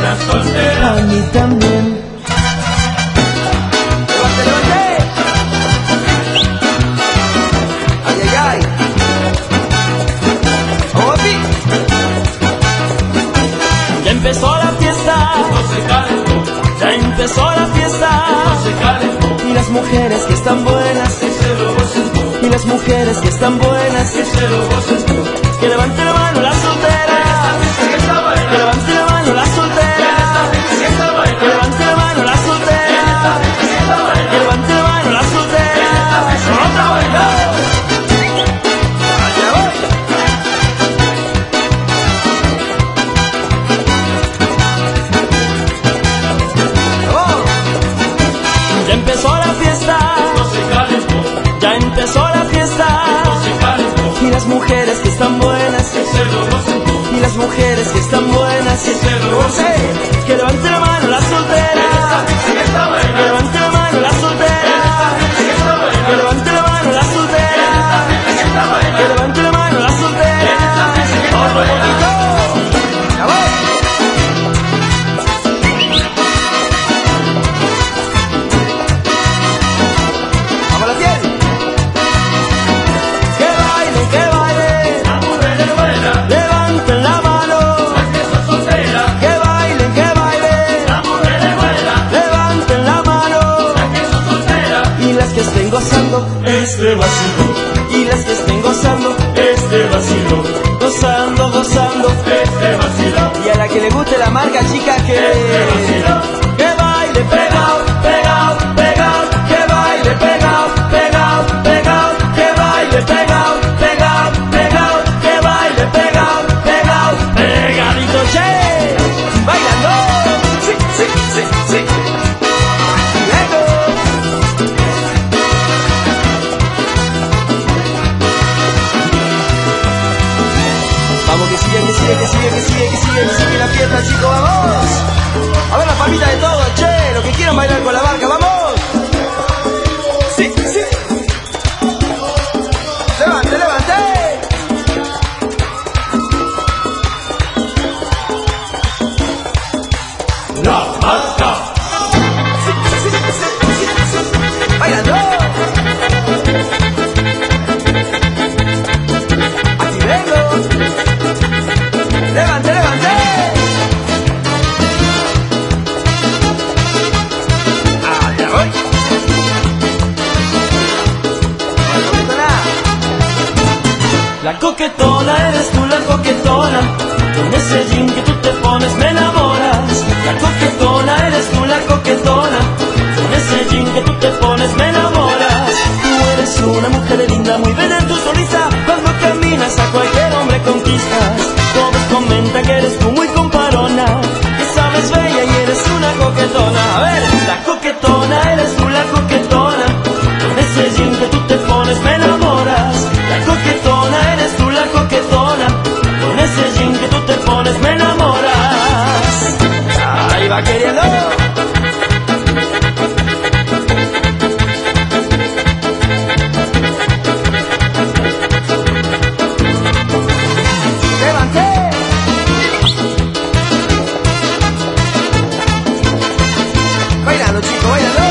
buena soltera. A mí también. ¡Levante, levante! ¡Ay, ay, ay! ¡Vamos, papi! Ya empezó la fiesta, Esto se calentó, ya empezó la fiesta. esto se calentó, Y las mujeres que están buenas, que se lo gocen todo, y las mujeres que están buenas, que se lo gocen todo. que levante la mano la soltera. Que está Que bailando, levante la mano la soltera. que está Que bailando, levante la mano la soltera. que está Que bailando, levante la mano la soltera. otra bailando. ¡Allá voy! ¡Vamos! Ya empezó la fiesta, Esto se calentó, ya empezó la fiesta. esto se calentó, Y las mujeres que están buenas, que se lo gocen todo, y las mujeres que están buenas, que se lo gocen todo. que levante la mano la soltera. Que está Que bailando, levante la mano la soltera. que está Que bailando, levante la mano la soltera. que está Que bailando. levante la mano la soltera. ¡Otro poquito! ¡Ya voy! ¡Vamos a la 100! Que baile, que baile. La mujer es buena, Levanten la mano. las que son solteras. Que baile, que baile. La mujer es buena, Levanten la mano. las que son solteras. Y las que estén gozando, Este vacilo, y las que estén gozando, este vacilo, gozando, gozando. este vacilo, Y a la que le guste la marca, chica, este que... vacilo. Que baile pegado, pegado, pegado. Que baile pegado, pegado, pegado. Que baile pegado, pegado, pegado. Que baile pegado, pegado, pegadito, che. ¡Bailando! ¡Sí, sí, sí, sí! ¡Y luego! Vamos, que sigue, que sigue, que sigue, que sigue, que sigue, que sigue la fiesta, chicos, vamos. A ver la palmita de todo, che, los que quieran bailar con la barca, vamos. Sí, sí. Levante, levante. La marca, Sí, sí, sí, sí, sí. Bailando. Aquí vengo. Levante, levante. Allá voy. No meto nada. La coquetona eres tú, la coquetona. Con ese jean que tú te pones me enamoras. La coquetona eres tú, la coquetona. Con ese jean que tú te pones me enamoras. Tú eres una mujer linda, muy bella en tu sonrisa. Cuando caminas a cualquier hombre conquistas. Todos comentan que eres tú muy comparona, que sabes bella y eres una coquetona. A ver, la coquetona eres tú, la coquetona. Con ese jean que tú te pones me enamoras. La coquetona eres tú, la coquetona. Con ese jean que tú te pones me enamoras. Ahí va queriendo. Levante. Bailando, chico, bailando.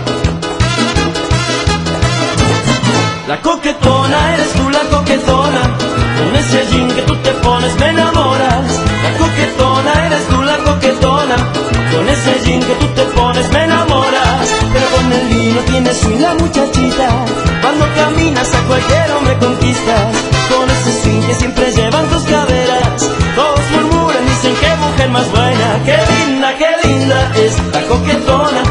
La coquetona eres tú, la coquetona. Con ese jean que tú te pones me enamoras. La coquetona eres tú, la coquetona. Con ese jean que tú te pones me enamoras. Pero con el vino tienes swing la muchachita. Cuando caminas a cualquier hombre conquistas. Con ese swing que siempre llevan tus caderas. Todos murmuran, dicen qué mujer más buena. Qué linda es la coquetona.